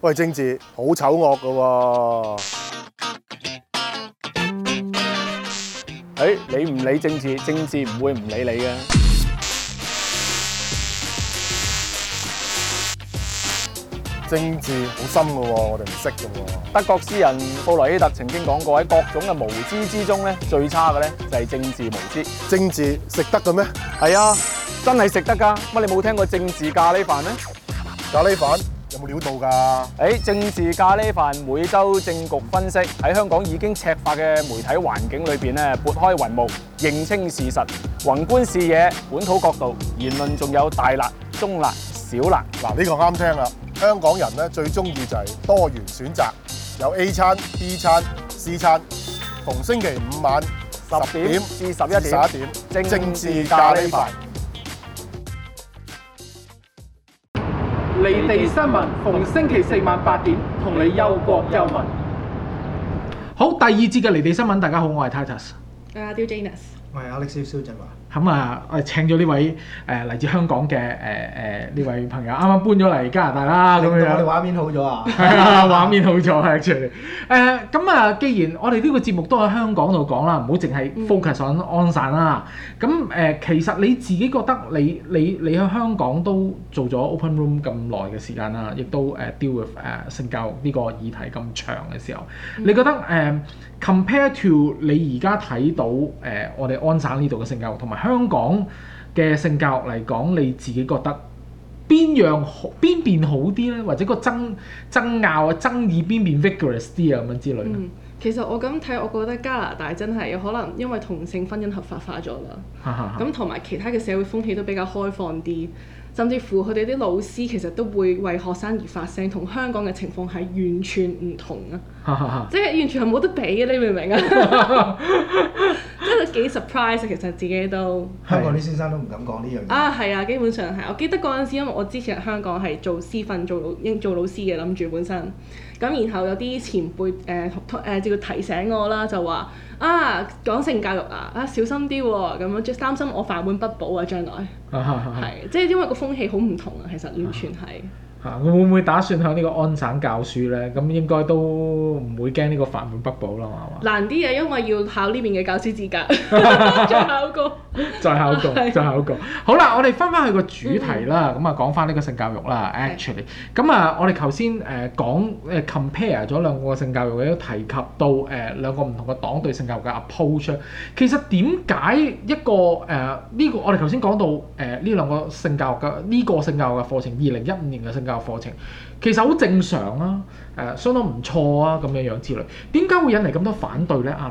喂，政治好醜惡㗎喎！ 你唔理政治，政治唔會唔理你嘅。 政治好深㗎喎，我哋唔識㗎喎。 德國詩人布萊希特曾經講過，喺各種嘅無知之中咧，最差嘅咧就係政治無知。 政治食得嘅咩？ 係啊，真係食得㗎。乜你冇聽過政治咖喱飯咩？ 咖喱飯有冇料到㗎？ 政治咖喱飯每週政局分析，喺香港已經赤化嘅媒體環境裏邊咧，撥開雲霧，認清事實，宏觀視野，本土角度，言論仲有大辣、中辣、小辣。 嗱，呢個啱聽啦！香港人咧最中意就係多元選擇，有 A 餐、B 餐、C 餐。逢星期五晚 10點至11點， 政治咖喱飯。 離地新聞逢星期四晚8點，同你憂國憂民。好，第二節嘅離地新聞，大家好，我係 Titus。 阿 Dill Janus， 我係 Alex 蕭振華。 咁我哋請咗呢位嚟自香港嘅呢位朋友，啱啱搬咗嚟加拿大啦，咁樣。 我哋畫面好咗啊！ 係啊，畫面好咗係出嚟。既然我哋呢個節目都喺香港度講啦，唔好淨係 focus on 安省啦。咁其實你自己覺得你喺香港都做咗 open room 咁耐嘅時間啦，亦都deal with 性教育呢個議題咁長嘅時候，你覺得compare to 你而家睇到我哋安省呢度嘅性教育同埋香港嘅性教育嚟講，你自己覺得邊邊好啲咧？或者個爭拗啊、爭議邊邊 vigorous 啲啊咁樣之類咧？ 其實我咁睇，我覺得加拿大真係有可能因為同性婚姻合法化咗啦，咁同埋其他嘅社會風氣都比較開放啲。甚至乎佢哋啲老師其實都會為學生而發聲，同香港嘅情況係完全唔同啊！即係完全係冇得比嘅，你明唔明啊？真係幾 surprise 其實自己都。 香港啲先生都唔敢講呢樣嘢。 係啊，基本上係。我記得嗰陣時，因為我之前喺香港係做師訓、做老師嘅，諗住本身。咁然後有啲前輩就提醒我啦，就話講性教育小心啲喎，咁樣即係擔心我飯碗不保啊，將來。係，即係因為個風氣好唔同啊，其實完全係。 會唔會打算向呢個安省教書咧？咁應該都唔會驚呢個飯碗不保啦，係嘛？ 難啲啊，因為要考呢邊嘅教師資格，再考過。好啦，我哋翻去個主題啦。咁講翻呢個性教育啦。Actually，咁我哋頭先講compare 咗兩個性教育，亦都提及到兩個唔同嘅黨對性教育嘅 approach。其實點解一個呢個我哋頭先講到呢兩個性教育嘅呢個性教育嘅課程，2015年嘅性教育課程其實好正常啊，相當唔錯啊，咁樣之類。點解會引嚟咁多反對咧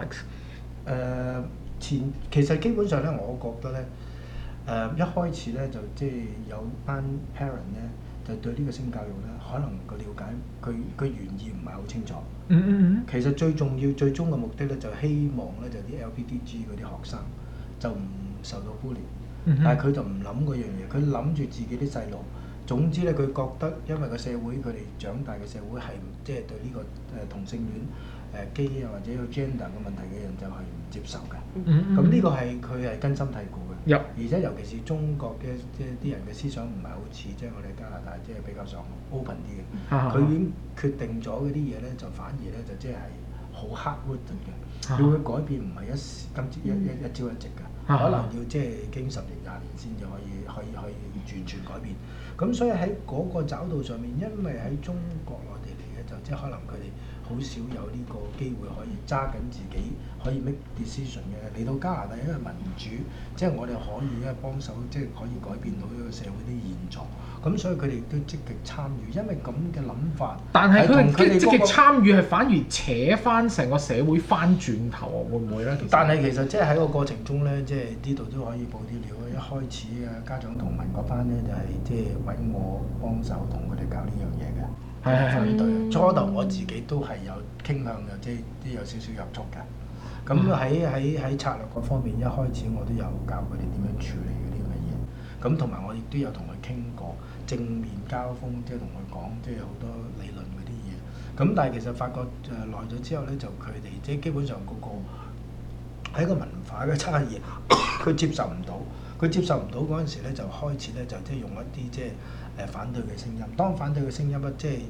，Alex？ 其實基本上咧，我覺得咧，一開始咧就即係有班 parent 咧，就對呢個性教育咧，可能個了解佢原意唔係好清楚。其實最重要、最終嘅目的咧，就希望咧就啲 LBDG 嗰啲學生就唔受到 bully，但係佢就唔諗嗰樣嘢，佢諗住自己啲細路。總之咧，佢覺得因為個社會佢哋長大嘅社會係即係對呢個同性戀基或者個 gender 嘅問題嘅人就係唔接受嘅。咁呢個係佢係根深蒂固嘅。而且尤其是中國嘅即係啲人嘅思想唔係好似即係我哋加拿大即係比較上 open 啲嘅。佢已經決定咗嗰啲嘢咧，就反而咧就即係好 hard-wood 嘅。佢會改變唔係一朝一夕嘅，可能要即係經10年20年先至可以完全改變。咁所以喺嗰個找道上面，因為喺中國內地嚟嘅就即係可能佢哋好少有呢個機會可以揸緊自己可以 make decision 嘅。嚟到加拿大因為民主，即係我哋可以幫手，即係可以改變到呢個社會啲現狀。咁所以佢哋都積極參與，因為咁嘅諗法。 但係佢哋積極參與係反而扯翻成個社會翻轉頭啊？會唔會咧？ 但係其實即係喺個過程中咧，即係呢度都可以報啲料。一開始家長同盟嗰班咧就係即係揾我幫手同佢哋搞呢樣嘢嘅。係對。初頭我自己都係有傾向嘅，即係都有少少約束嘅。咁喺策略嗰方面，一開始我都有教佢哋點樣處理嗰啲咁嘅嘢。咁同埋我亦都有同佢傾過正面交鋒，即係同佢講即係好多理論嗰啲嘢。咁但係其實發覺耐咗之後咧，就佢哋即係基本上嗰個喺個文化嘅差異，佢接受唔到。佢接受唔到嗰陣時咧，就開始咧就即係用一啲即係反對嘅聲音。當反對嘅聲音咧，即係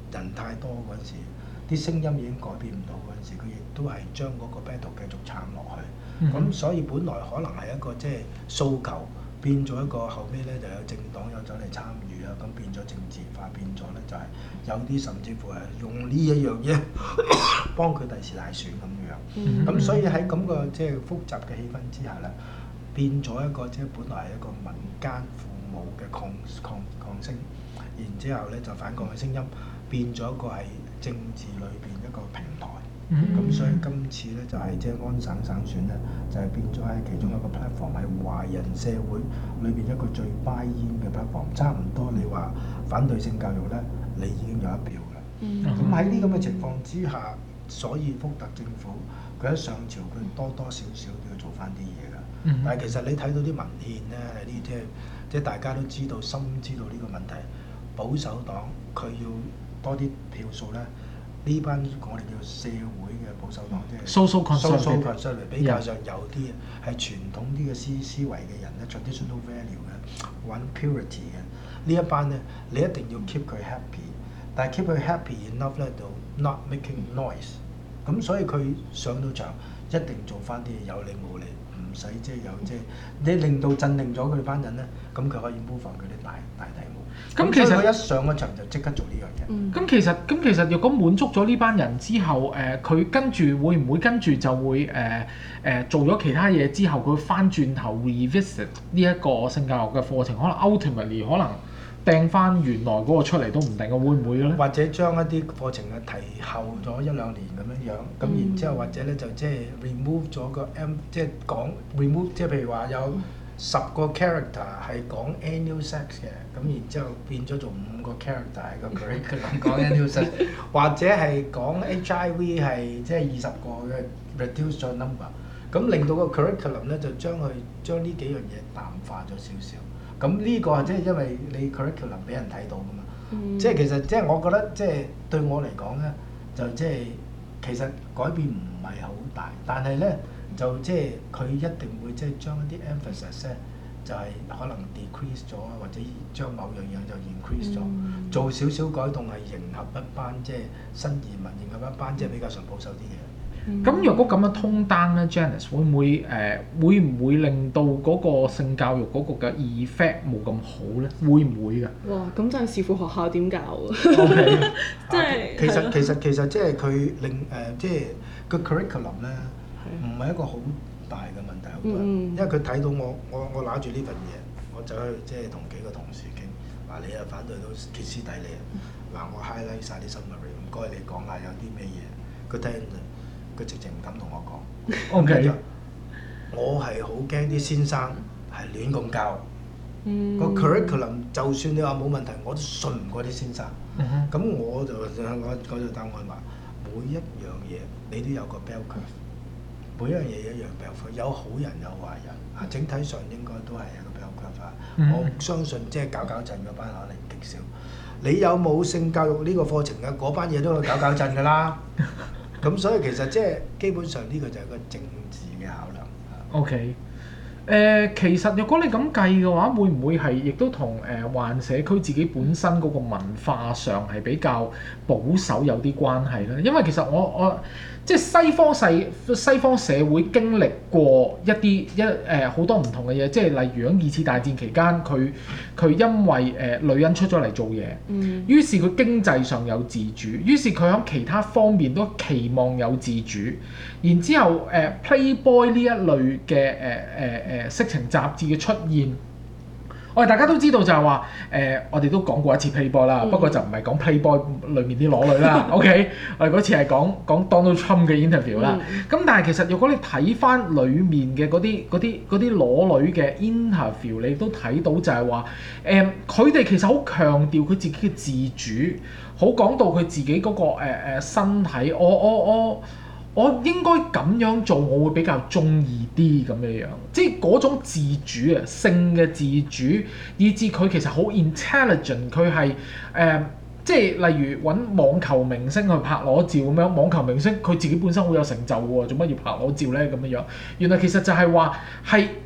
人太多嗰陣時，啲聲音已經改變唔到嗰陣時，佢亦都係將嗰個 battle 繼續撐落去。咁所以本來可能係一個即係訴求，變咗一個後尾咧就有政黨有走嚟參與啊，咁變咗政治化，變咗咧就係有啲甚至乎係用呢一樣嘢幫佢第時大選咁樣。咁所以喺咁個即係複雜嘅氣氛之下咧，變咗一個即係本來係一個民間父母嘅抗聲，然之後咧就反抗嘅聲音，變咗一個係政治裏邊一個平台。咁所以今次咧就係即係安省省選咧，就係變咗係其中一個 platform， 係華人社會裏邊一個最 buy in 嘅 platform。差唔多你話反對性教育咧，你已經有一票㗎。咁喺呢咁嘅情況之下，所以福特政府佢一上朝，佢多多少少都要做翻啲嘢㗎。但係其實你睇到啲文獻咧，係呢即係大家都知道，深知道呢個問題。保守黨佢要多啲票數咧。呢班我哋叫社會嘅保守黨，即係 social conservative 比較上有啲係傳統啲嘅思維嘅人咧 ，traditional value 嘅，揾 purity 嘅呢一班咧，你一定要 keep 佢 happy， 但係 keep 佢 happy enough 咧，就 not making noise。咁所以佢上到場一定做翻啲嘢有理冇理，唔使即係你令到鎮定咗佢哋班人咧，咁佢可以 move on佢啲大題目。咁其實佢一上咗場就即刻做呢樣嘢。 咁其實若果滿足咗呢班人之後，佢跟住會唔會跟住就會做咗其他嘢之後，佢翻轉頭 revisit 呢一個性教育嘅課程，可能 ultimately 可能掟翻原來嗰個出嚟都唔定嘅，會唔會咧？ 或者將一啲課程嘅提後咗1-2年咁樣，咁然之後或者咧就即係 remove 咗個 即係講 remove， 即係譬如話有10個 character 係講 anal sex 嘅，咁然之後變咗做5個 character 係個 curriculum 講 anal sex， 或者係講 HIV 係即係20個嘅 reduce 咗 number， 咁令到個 curriculum 咧就將呢幾樣嘢淡化咗少少。咁呢個即係因為你 curriculum 俾人睇到㗎嘛，即係其實即係我覺得即係對我嚟講咧，就即係其實改變唔係好大，但係咧。就即係佢一定會即係將一啲 emphasis 咧，就係可能 decrease 咗，或者將某樣嘢就 increase 咗，做少少改動係迎合一班即係新移民，迎合一班即係比較上保守啲嘅。 咁若果咁樣通單咧 ，Janice 會唔會令到嗰個性教育嗰個嘅 effect 冇咁好咧？會唔會㗎？ 哇！咁就係視乎學校點教啊。 OK， 即係其實即係佢令即係個 curriculum 咧。唔係一個好大嘅問題，好多人，因為佢睇到我拿住呢份嘢，我走去即係同幾個同事傾，話你又反對到歇斯底里啊！我 highlight 晒啲 summary， 唔該你講下有啲咩嘢，佢聽佢直情唔敢同我講。 OK， 我係好驚啲先生係亂咁教，個 curriculum 就算你話冇問題，我都信唔過啲先生。咁我就答案話，每一樣嘢你都有個 bell curve。每一樣嘢一樣 bell curve， 有好人有壞人，整體上應該都係一個 bell curve。我相信即係搞震嗰班可能極少。你有冇性教育呢個課程嘅嗰班嘢都去搞震㗎啦。咁所以其實即係基本上呢個就係個政治嘅考量。 OK。其實若果你咁計嘅話，會唔會係亦都同華人社區自己本身嗰個文化上係比較保守有啲關係咧？因為其實我即係西方社會經歷過好多唔同嘅嘢，即係例如喺2次大戰期間，佢因為女人出咗嚟做嘢，於是佢經濟上有自主，於是佢喺其他方面都期望有自主，然之後Playboy 呢一類嘅色情雜誌嘅出現。我哋大家都知道就係話我哋都講過一次 Playboy 啦，不過就唔係講 Playboy 裏面啲裸女啦。OK， 我哋嗰次係講 Donald Trump 嘅 interview 啦。咁但係其實如果你睇翻裡面嘅嗰啲裸女嘅 interview， 你都睇到就係話佢哋其實好強調佢自己嘅自主，好講到佢自己嗰個身體，我應該咁樣做，我會比較中意啲咁樣，即係嗰種自主啊，性嘅自主，以至佢其實好 intelligent， 佢係即係例如揾網球明星去拍裸照咁樣，網球明星佢自己本身好有成就喎，做乜要拍裸照咧咁樣？原來其實就係話係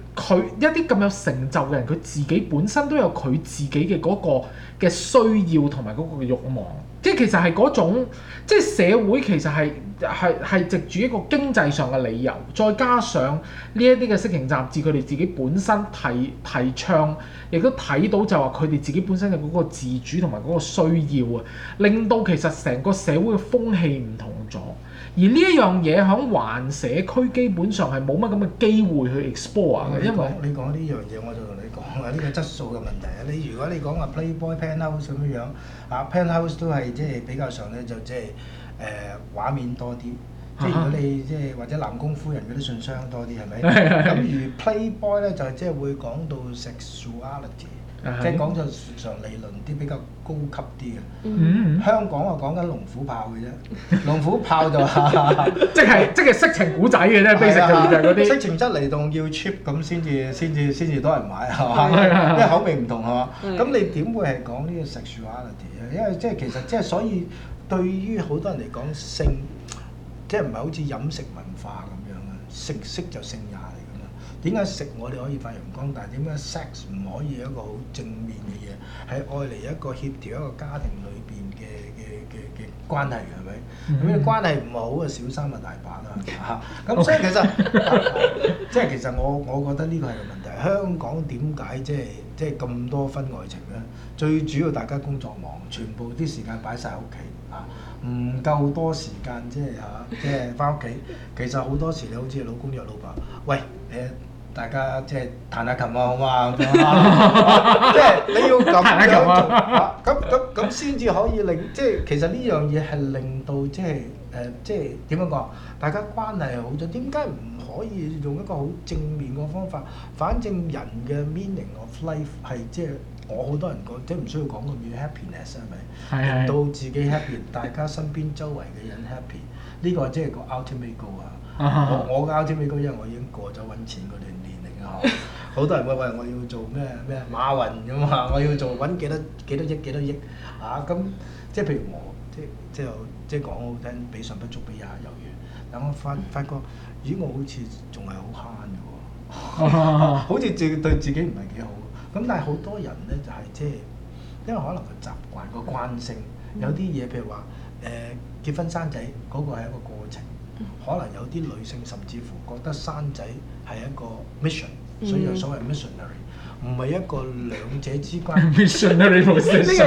佢一啲咁有成就嘅人，佢自己本身都有佢自己嘅嗰個嘅需要同埋嗰個慾望，即係其實係嗰種，即係社會其實係藉住一個經濟上嘅理由，再加上呢一啲嘅色情雜誌，佢哋自己本身提倡，亦都睇到就話佢哋自己本身嘅嗰個自主同埋嗰個需要啊，令到其實成個社會嘅風氣唔同咗。而呢一樣嘢喺環社區基本上係冇乜咁嘅機會去 explore 嘅，因為你講呢樣嘢，我就同你講啊，呢個質素嘅問題啊。如果你講話 Playboy Penthouse 咁樣啊 ，Penthouse 都係即係比較上咧就即係畫面多啲。即係如果你即係或者南宮夫人嗰啲信箱多啲係咪？咁而 Playboy 咧就即係會講到 sexuality。即係講就常理論啲比較高級啲嘅，香港我講緊龍虎豹嘅啫，龍虎豹就即係色情古仔嘅啫，basic 就係嗰啲色情質嚟到要 cheap 咁先至多人買係嘛？因為口味唔同係嘛？咁你點會係講呢個 sexuality 咧？因為即係其實即係所以對於好多人嚟講性，即係唔係好似飲食文化咁樣啊？食就性也嚟㗎嘛？點解食我哋可以發揚光大？點解 sex 唔可以一個好正面嘅嘢？係愛嚟一個協調一個家庭裏邊嘅關係係咪？咁你關係唔好啊，小三啊大把啦嚇。咁所以其實即係其實我覺得呢個係個問題。香港點解即係咁多婚外情咧？最主要大家工作忙，全部啲時間擺晒屋企啊，唔夠多時間即係翻屋企。其實好多時你好似老公約老婆，喂大家即係彈下琴啊，好嘛？即係你要咁樣做，咁先至可以令即係其實呢樣嘢係令到即係點樣講？大家關係係好咗，點解唔可以用一個好正面嘅方法？反正人嘅 meaning of life 係即係我好多人講，即係唔需要講咁遠 happiness 係咪？令到自己 happy， 大家身邊周圍嘅人 happy， 呢個即係個 ultimate goal 啊！我嘅 ultimate goal，因為我已經過咗揾錢嗰段年齡啊，好多人喂我要做咩馬雲咁啊，我要做揾幾多億啊！咁即係譬如我即係講好聽，比上不足，比下有餘。但我發覺，咦我好似仲係好慳嘅喎，好似對自己唔係幾好。咁但係好多人咧就係即係因為可能個習慣個慣性，有啲嘢譬如話結婚生仔嗰個係一個過程。可能有啲女性甚至乎覺得生仔係一個 mission，所以有所謂 missionary， 唔係一個兩者之間 missionary 唔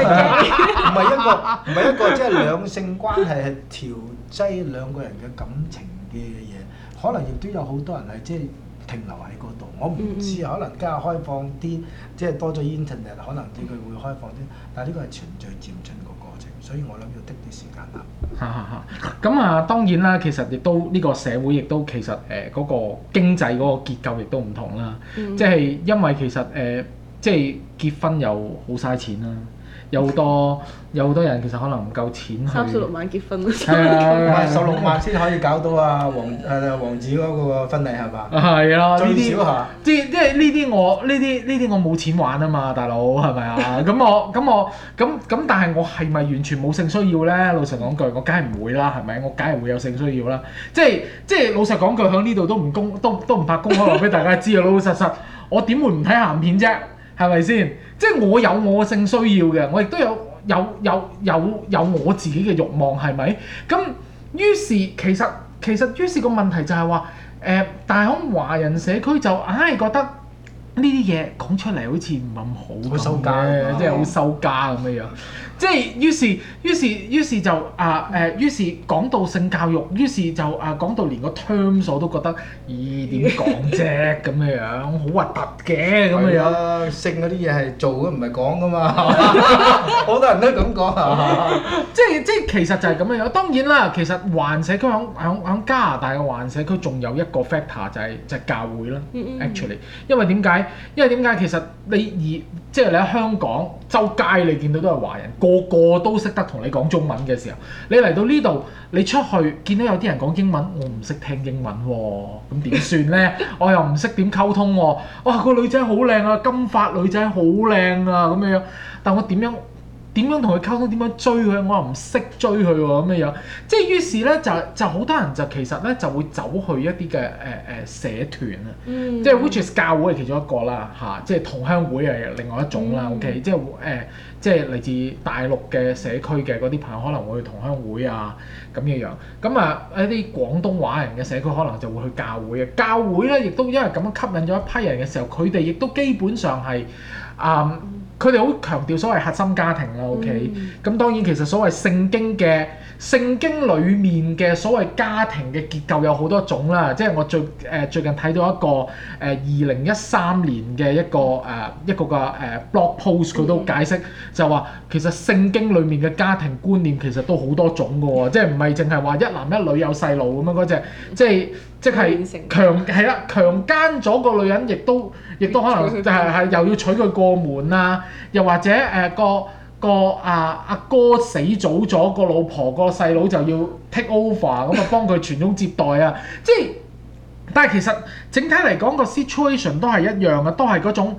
係一個即係兩性關係係調劑兩個人嘅感情嘅嘢，可能亦都有好多人係即係停留喺嗰度。我唔知可能家下開放啲，即係多咗 internet， 可能啲佢會開放啲，但係呢個係循序漸進個過程，所以我諗要的啲時間啦。 咁啊，當然啦，其實亦都呢個社會亦都其實嗰個經濟嗰個結構亦都唔同啦，即係因為其實即係結婚又好嘥錢啦。有好多人其實可能唔夠錢去 36萬結婚， 係啊 ，16萬先可以搞到啊王子嗰個婚禮係嘛？ 係啊， 最少嚇， 即係呢啲我冇錢玩啊嘛，大佬係咪啊？咁但係我係咪完全冇性需要咧？老實講句，我梗係唔會啦，係咪？我梗係會有性需要啦。即係老實講句，喺呢度都唔怕公開話俾大家知啊！老老實實，我點會唔睇鹹片啫？係咪先？即係我有我嘅性需要嘅，我亦都有我自己嘅慾望，係咪？咁於是其實於是個問題就係話但係喺華人社區就硬係覺得呢啲嘢講出嚟好似唔咁好收家即係好收家咁嘅樣。即係於是就於是講到性教育，於是就講到連個 terms 我都覺得，咦點講啫咁嘅樣，好核突嘅咁嘅樣。 性嗰啲嘢係做嘅，唔係講噶嘛。好多人都咁講啊。 即係其實就係咁嘅樣。當然啦，其實環社區喺加拿大嘅環社區仲有一個 factor 就係教會啦。Actually， 因為點解其實即係你喺香港周街你見到都係華人，個個都識得同你講中文嘅時候，你嚟到呢度，你出去見到有啲人講英文，我唔識聽英文喎，咁點算咧？我又唔識點溝通喎。哇，個女仔好靚啊，金髮女仔好靚啊咁樣，但我點樣點樣同佢溝通，點樣追佢，我又唔識追佢喎咁樣，即係於是咧就好多人就其實咧就會走去一啲嘅社團啊，即係 which is 教會係其中一個啦嚇，即係同鄉會係另外一種啦，OK，即係嚟自大陸嘅社區嘅嗰啲朋友可能會去同鄉會啊咁樣，咁啊一啲廣東話人嘅社區可能就會去教會嘅，教會咧亦都因為咁樣吸引咗一批人嘅時候，佢哋亦都基本上係佢哋好強調所謂核心家庭啦 ，OK，咁當然其實所謂聖經裡面嘅所謂家庭嘅結構有好多種啦，即係我最近睇到一個2013年嘅一個blog post， 佢都解釋就話其實聖經裡面嘅家庭觀念其實都好多種嘅喎，即係唔係淨係話一男一女有細路咁樣嗰隻，即係強姦咗個女人，亦都可能係又要娶佢過門啊，又或者個阿哥死早咗，個老婆個細佬就要 take over 咁啊，幫佢傳宗接代啊，即係但係其實整體嚟講個 situation 都係一樣嘅，都係嗰種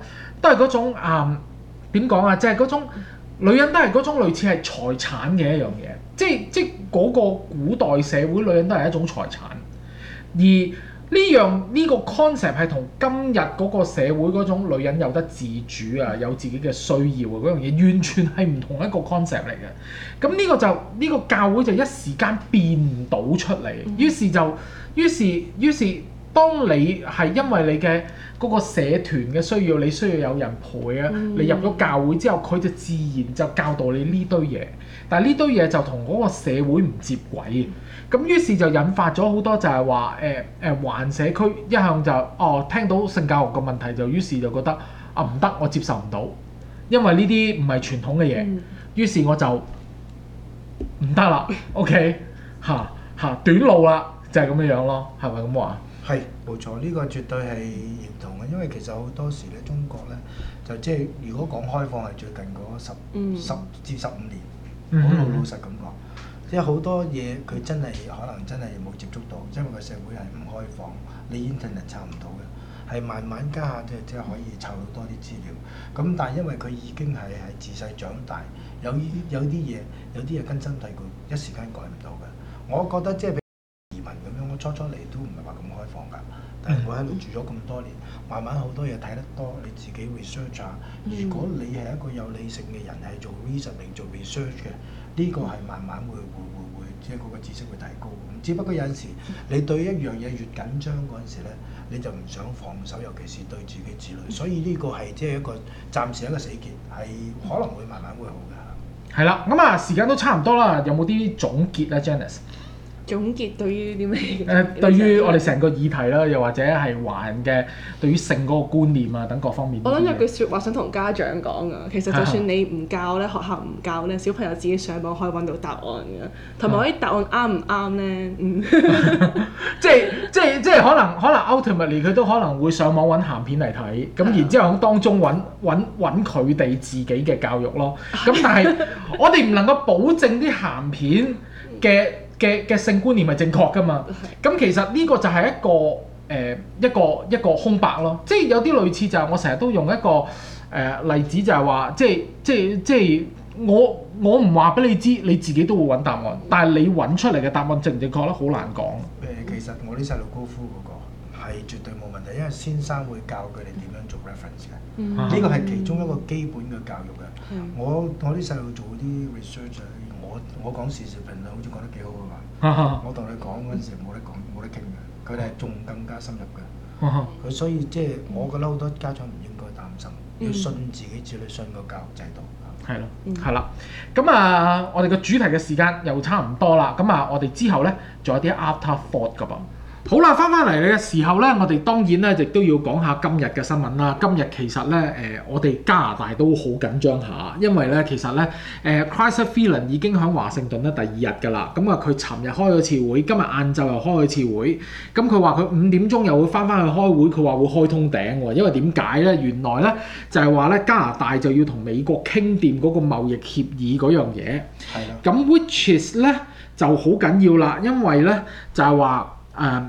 點講啊，即係嗰種女人都係嗰種類似係財產嘅一樣嘢，即係嗰個古代社會女人都係一種財產。而呢個 concept 係同今日嗰個社會嗰種女人有得自主啊，有自己嘅需要啊嗰樣嘢，完全係唔同一個 concept 嚟嘅。咁呢個教會就一時間變唔到出嚟，於是當你係因為你嘅嗰個社團嘅需要，你需要有人陪啊，你入咗教會之後，佢就自然就教導你呢堆嘢，但係呢堆嘢就同嗰個社會唔接軌。咁於是就引發咗好多就係話環社區一向就聽到性教育嘅問題，就於是就覺得唔得，我接受唔到，因為呢啲唔係傳統嘅嘢，於是我就唔得啦，OK 短路啦，就係咁樣樣咯，係咪咁話？ 係冇錯，呢個絕對係認同嘅，因為其實好多時咧，中國咧就即係如果講開放係最近嗰10至15年，好老實咁講。即係好多嘢佢真係可能真係冇接觸到，因為個社會係唔開放，你 internet 查唔到嘅，係慢慢加下即係可以查到多啲資料。咁但係因為佢已經係自細長大，有啲嘢根深蒂固，一時間改唔到嘅。我覺得即係譬如移民咁樣，我初嚟都唔係話咁開放㗎，但係我喺度住咗咁多年，慢慢好多嘢睇得多，你自己 research 下。如果你係一個有理性嘅人，係做 research 做 research 嘅。呢個係慢慢會即係嗰個知識會提高。只不過有陣時你對一樣嘢越緊張嗰陣時咧，你就唔想放手，尤其是對自己子女。所以呢個係即係一個暫時一個死結，係可能會慢慢會好嘅。 係啦，咁啊時間都差唔多啦，有冇啲總結啊 Janice？ 總結對於啲咩？ 對於我哋成個議題啦，又或者係華人嘅對於性嗰個觀念啊等各方面。 我諗有句説話想同家長講啊，其實就算你唔教咧，學校唔教咧，小朋友自己上網可以揾到答案嘅，同埋嗰啲答案啱唔啱咧？ 即係可能 ultimately 佢都可能會上網揾鹹片嚟睇，咁然之後喺當中揾佢哋自己嘅教育咯。咁但係我哋唔能夠保證啲鹹片嘅性觀念係正確㗎嘛？咁其實呢個就係一個空白咯。即係有啲類似就係我成日都用一個例子，就係話即係我唔話俾你知，你自己都會揾答案，但係你揾出嚟嘅答案正唔正確咧，好難講。 其實我啲細路高夫嗰個係絕對冇問題，因為先生會教佢哋點樣做 reference 嘅。呢個係其中一個基本嘅教育嘅。我啲細路做啲 research，我講時事評論好似講得幾好嘅嘛。我同你講嗰陣時冇得傾嘅，佢哋係仲更加深入嘅。佢所以即係我覺得好多家長唔應該擔心，要信自己子女，信個教育制度。 係咯，係啦。咁啊，我哋個主題嘅時間又差唔多啦。咁啊，我哋之後咧仲有啲 after thought 㗎噃。好啦，翻嚟嘅時候咧，我哋當然咧亦都要講下今日嘅新聞啦。今日其實咧我哋加拿大都好緊張下，因為咧其實咧Chrysler Freeland 已經喺華盛頓咧第2日㗎啦。咁啊，佢尋日開咗次會，今日晏晝又開咗次會。咁佢話佢5點鐘又會翻去開會，佢話會開通頂喎。因為點解咧？原來咧就係話咧加拿大就要同美國傾掂嗰個貿易協議嗰樣嘢。係啦。咁 which is 咧就好緊要啦，因為咧就係話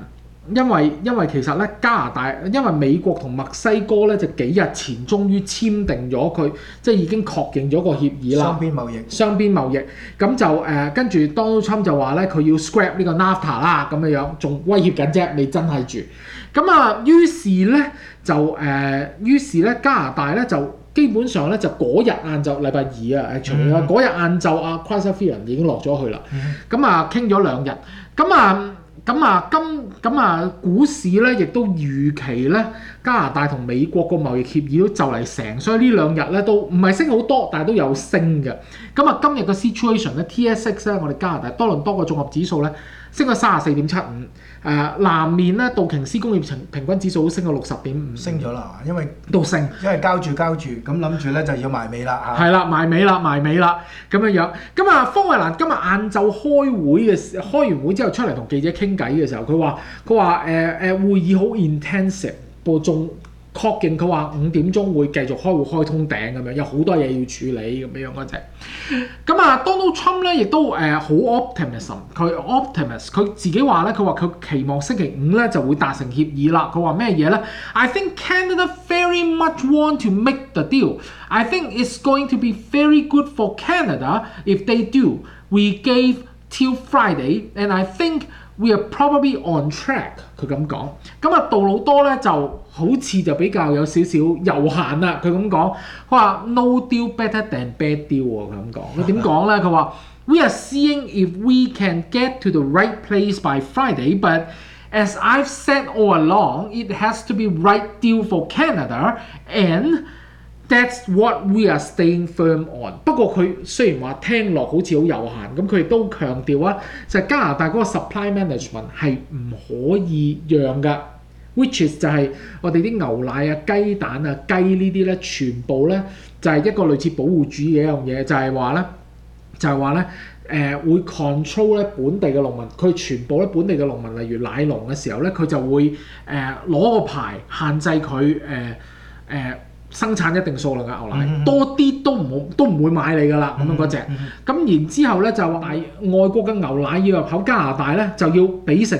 因為其實咧加拿大，因為美國同墨西哥咧就幾日前終於簽訂咗佢，即係已經確認咗個協議啦。雙邊貿易，咁就跟住 Donald Trump 就話咧佢要 scrap 呢個 NAFTA 啦咁樣樣，仲威脅緊啫，未真係住。咁啊，於是咧加拿大咧就基本上咧就嗰日晏晝禮拜二啊，嗰日晏晝啊 Chrysler Freeland 已經落咗去啦。咁啊傾咗2日，咁啊股市咧亦都預期咧加拿大同美國個貿易協議都就嚟成，所以呢2日咧都唔係升好多，但係都有升嘅。咁啊今日個 situation 咧 TSX 咧我哋加拿大多倫多個綜合指數咧升咗34.75，南面咧道瓊斯工業平均指數都升咗60.5， 升咗啦，因為都升， 因為交住咁諗住咧就要埋尾啦嚇。 係啦，埋尾啦咁樣樣。咁啊，方慧蘭今日晏晝開完會之後出嚟同記者傾偈嘅時候，佢話會議好 intensive，仲確認佢話5點鐘會繼續開會開通頂咁樣，有好多嘢要處理咁樣嗰隻。咁啊 Donald Trump 咧亦都好 optimism， 佢自己話咧，佢話佢期望星期5咧就會達成協議啦。佢話咩嘢咧 ？I think Canada very much want to make the deal. I think it's going to be very good for Canada if they do. We gave till Friday, and I think.We are probably on track。佢咁講，咁啊杜魯多咧就好似就比較有少少悠閒啦。佢咁講，佢話 No deal better than bad deal 喎。佢咁講，佢點講咧？佢話 We are seeing if we can get to the right place by Friday, but as I've said all along, it has to be right deal for Canada and.That's what we are staying firm on。不過佢雖然話聽落好似好悠閒，咁佢亦都強調啊，就係加拿大嗰個 supply management 係唔可以讓㗎 ，which is 就係我哋啲牛奶啊、雞蛋啊、雞呢啲咧，全部咧就係一個類似保護主義嘅一樣嘢，就係話咧。會 control 咧本地嘅農民，佢全部咧本地嘅農民，例如奶農嘅時候咧，佢就會攞個牌限制佢生產一定數量嘅牛奶，多啲都唔會買你㗎啦，咁樣嗰隻。咁然之後咧就話外國嘅牛奶要入口加拿大咧，就要俾成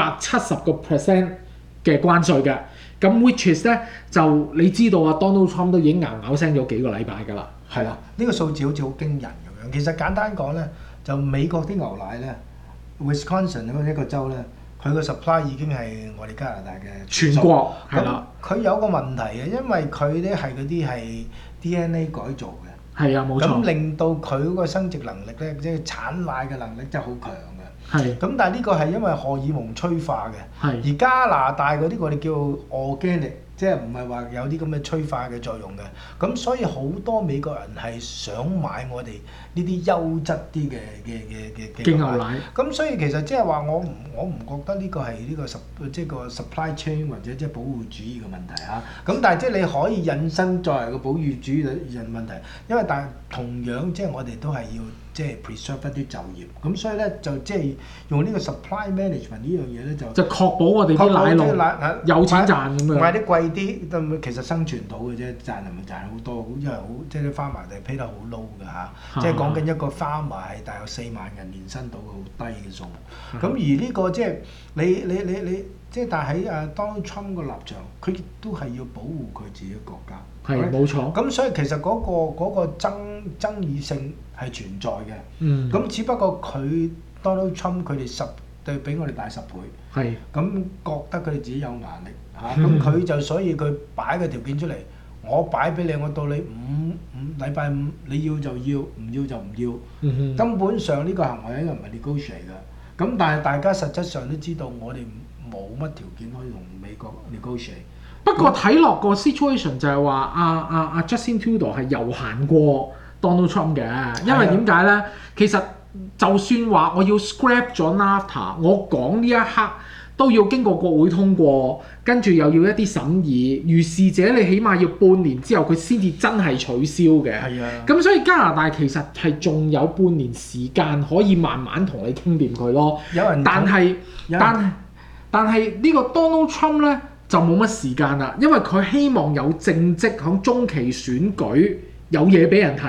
270% 嘅關稅嘅。咁 which is 咧就你知道啊 Donald Trump 都已經咬聲咗幾個禮拜㗎啦，係啦。 呢個數字好似好驚人咁樣。其實簡單講咧，就美國啲牛奶咧 ，Wisconsin 嗰一個州咧，佢個 supply 已經係我哋加拿大嘅全國係啦。 佢有個問題嘅，因為佢咧係嗰啲係 DNA 改造嘅。 係啊，冇錯。 咁令到佢嗰個生殖能力咧，即係產奶嘅能力真係好強嘅。 係。 咁但係呢個係因為荷爾蒙催化嘅。 係。 而加拿大嗰啲我哋叫 organic， 即係唔係話有啲咁嘅催化嘅作用嘅。咁所以好多美國人係想買我哋呢啲優質啲嘅牛奶。 咁所以其實即係話我唔覺得呢個係呢個即係個 supply chain 或者即係保護主義嘅問題啊。咁但係即係你可以引申作為個保護主義嘅問題，因為但係同樣即係我哋都係要即係 preserve 一啲就業。咁所以咧就即係用呢個 supply management 呢樣嘢咧就確保我哋啲奶農有錢賺咁樣。買啲貴啲都其實生存到嘅啫，賺係咪賺好多？因為好即係啲 farmer 哋 pay 得好 low 㗎嚇，即係講緊一個 farmer 係大約4萬人年薪到嘅好低嘅數。咁而呢個即係你即係但係喺Donald Trump 個立場，佢亦都係要保護佢自己嘅國家。係冇錯。咁所以其實嗰個爭議性係存在嘅。咁只不過佢 Donald Trump 佢哋對比我哋大10倍。係。咁覺得佢哋自己有壓力嚇，咁佢就所以佢擺個條件出嚟，我擺俾你，我到你禮拜五你要就要，唔要就唔要。根本上呢個行為應該唔係 negotiate 㗎。咁但係大家實質上都知道，我哋冇乜條件可以同美國 negotiate。不過睇落個 situation 就係話阿 Justin Trudeau 係悠閒過 Donald Trump 嘅，因為點解咧？其實就算話我要 scrap 咗 NAFTA， 我講呢一刻都要經過國會通過，跟住又要一啲審議，如是者你起碼要半年之後佢先至真係取消嘅。係啊。咁所以加拿大其實係仲有半年時間可以慢慢同你傾掂佢咯。但係呢個 Donald Trump 咧就冇乜時間啦，因為佢希望有政績響中期選舉有嘢俾人睇啊。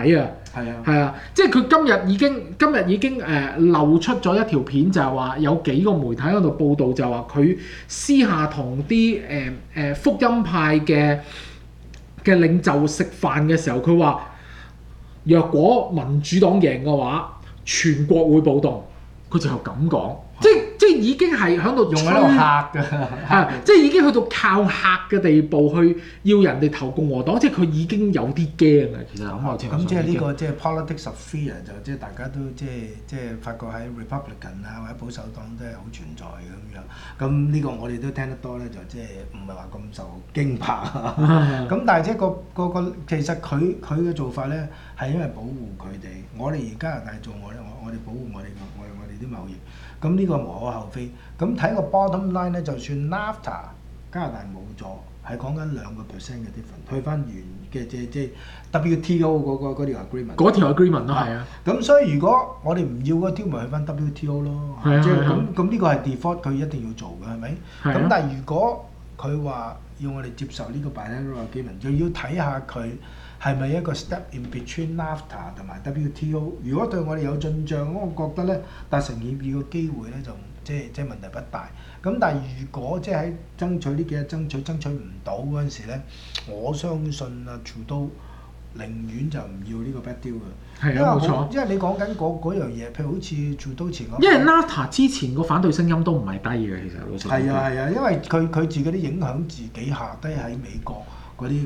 係啊，即係佢今日已經漏出咗一條片，就係話有幾個媒體喺度報導，就話佢私下同啲福音派嘅領袖食飯嘅時候，佢話若果民主黨贏嘅話，全國會暴動。佢就咁講，即係已經係喺度用喺度嚇㗎， 即係已經去到靠嚇嘅地步，去要人哋投共和黨，即係佢已經有啲驚啊！其實咁即係呢個即係 politics of fear 就即係大家都即係發覺喺 Republican 啊或者保守黨都係好存在嘅咁樣。咁呢個我哋都聽得多咧，就即係唔係話咁受驚怕。咁但係即係個其實佢嘅做法咧係因為保護佢哋。我哋而加拿大做我哋保護我哋啲貿易。咁呢個無可厚非。咁睇個 bottom line 咧，就算 NAFTA 加拿大冇咗，係講緊2% 嘅 difference， 退翻原嘅即係 WTO 嗰條 agreement。 嗰條 agreement 咯，係啊。 咁所以如果我哋唔要嗰條，咪去翻 WTO 咯。即係咁呢個係 default，佢一定要做嘅係咪？咁但係如果佢話要我哋接受呢個 bilateral agreement，就要睇下佢係咪一個 step in between NAFTA 同埋 WTO。如果對我哋有進帳，我覺得咧達成協議嘅機會咧就即係問題不大。咁但係如果即係喺爭取呢幾日爭取唔到嗰陣時咧，我相信啊Trudeau寧願就唔要呢個 bad deal 嘅。 係啊，冇錯。 因為你講緊嗰樣嘢，譬如好似Trudeau前嗰， 因為 NAFTA 之前個反對聲音都唔係低嘅，其實老實講。 係啊，因為佢自己啲影響自己下低喺美國嗰啲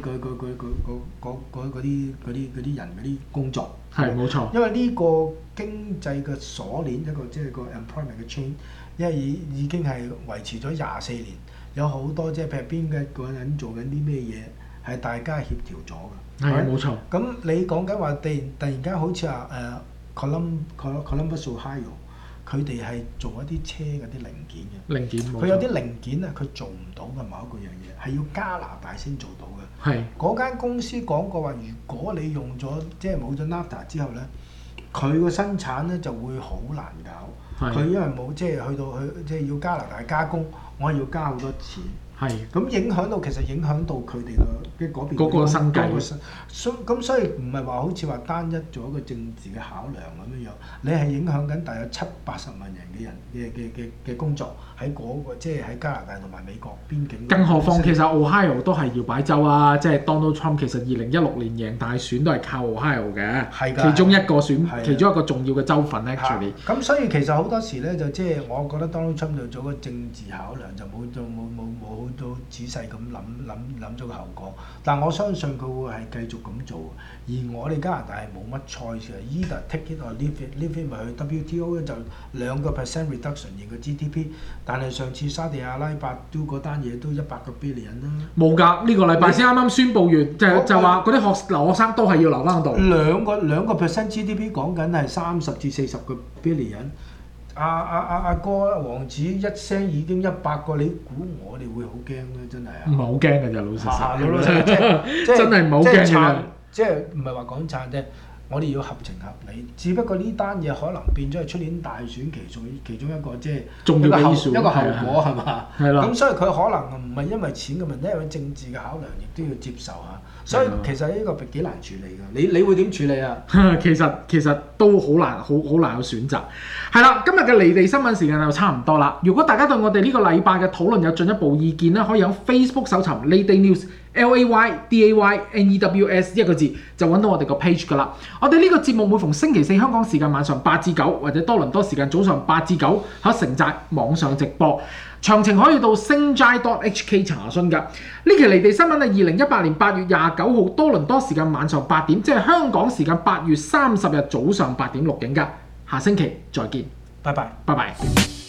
人嗰啲工作。 係冇錯。 因為呢個經濟嘅鎖鏈一個即係個 employment 嘅 chain， 因為已經係維持咗24年，有好多即係譬如邊嘅個人做緊啲咩嘢係大家協調咗嘅。 係冇錯。 咁你講緊話突然間好似話Columbus Ohio， 佢哋係做一啲車嗰啲零件嘅。 零件冇錯。 佢有啲零件啊，佢做唔到嘅某一個樣嘢，係要加拿大先做到嘅。 係。 嗰間公司講過話，如果你用咗即係冇咗 NAFTA 之後咧，佢個生產咧就會好難搞。佢因為冇即係去到即係要加拿大加工，我係要加好多錢。係。咁影響到佢哋嘅嗰邊嗰個生計。所以唔係話好似話單一做一個政治嘅考量咁樣樣，你係影響緊大約70-80萬人嘅工作喺嗰個即係喺加拿大同埋美國邊境。更何況其實 Ohio 都係搖擺州啊，即係 Donald Trump 其實2016年贏大選都係靠 Ohio 嘅，其中一個其中一個重要嘅州份 actually。咁所以其實好多時咧就即係我覺得 Donald Trump 就做個政治考量，就冇到仔細咁諗咗個後果，但我相信佢會係繼續咁做，而我哋加拿大係冇乜 choice 嘅 ，either take it or leave it 咪去 WTO 咧就2% reduction 嘅個 GDP， 但係上次沙地阿拉伯都嗰單嘢都100個 billion 啦。冇㗎，呢個禮拜先啱啱宣佈完，就話嗰啲留學生都係要留翻度。2% GDP 講緊係30至40個 billion。阿哥王子一聲已經100個，你估我哋會好驚咧？真係啊！唔係好驚㗎咋，老實實，真係唔係好驚㗎。即係唔係話講撐啫？我哋要合情合理。只不過呢單嘢可能變咗係出年大選其中一個即係重要嘅一個後果係嘛？係啦。咁所以佢可能唔係因為錢嘅問題，因為政治嘅考量，亦都要接受下。所以其實呢個幾難處理㗎。你會點處理啊？其實都好難有選擇。係啦，今日嘅離地新聞時間就差唔多啦。如果大家對我哋呢個禮拜嘅討論有進一步意見咧，可以喺 Facebook 搜尋 LayDay News LayDayNews 一個字就揾到我哋個 page 㗎啦。我哋呢個節目每逢星期四香港時間晚上8至9，或者多倫多時間早上8至9喺城寨網上直播。詳情可以到星齋 .hk 查詢㗎。呢期離地新聞係2018年8月29號多倫多時間晚上8點，即係香港時間8月30日早上8點錄影㗎。下星期再見，拜拜。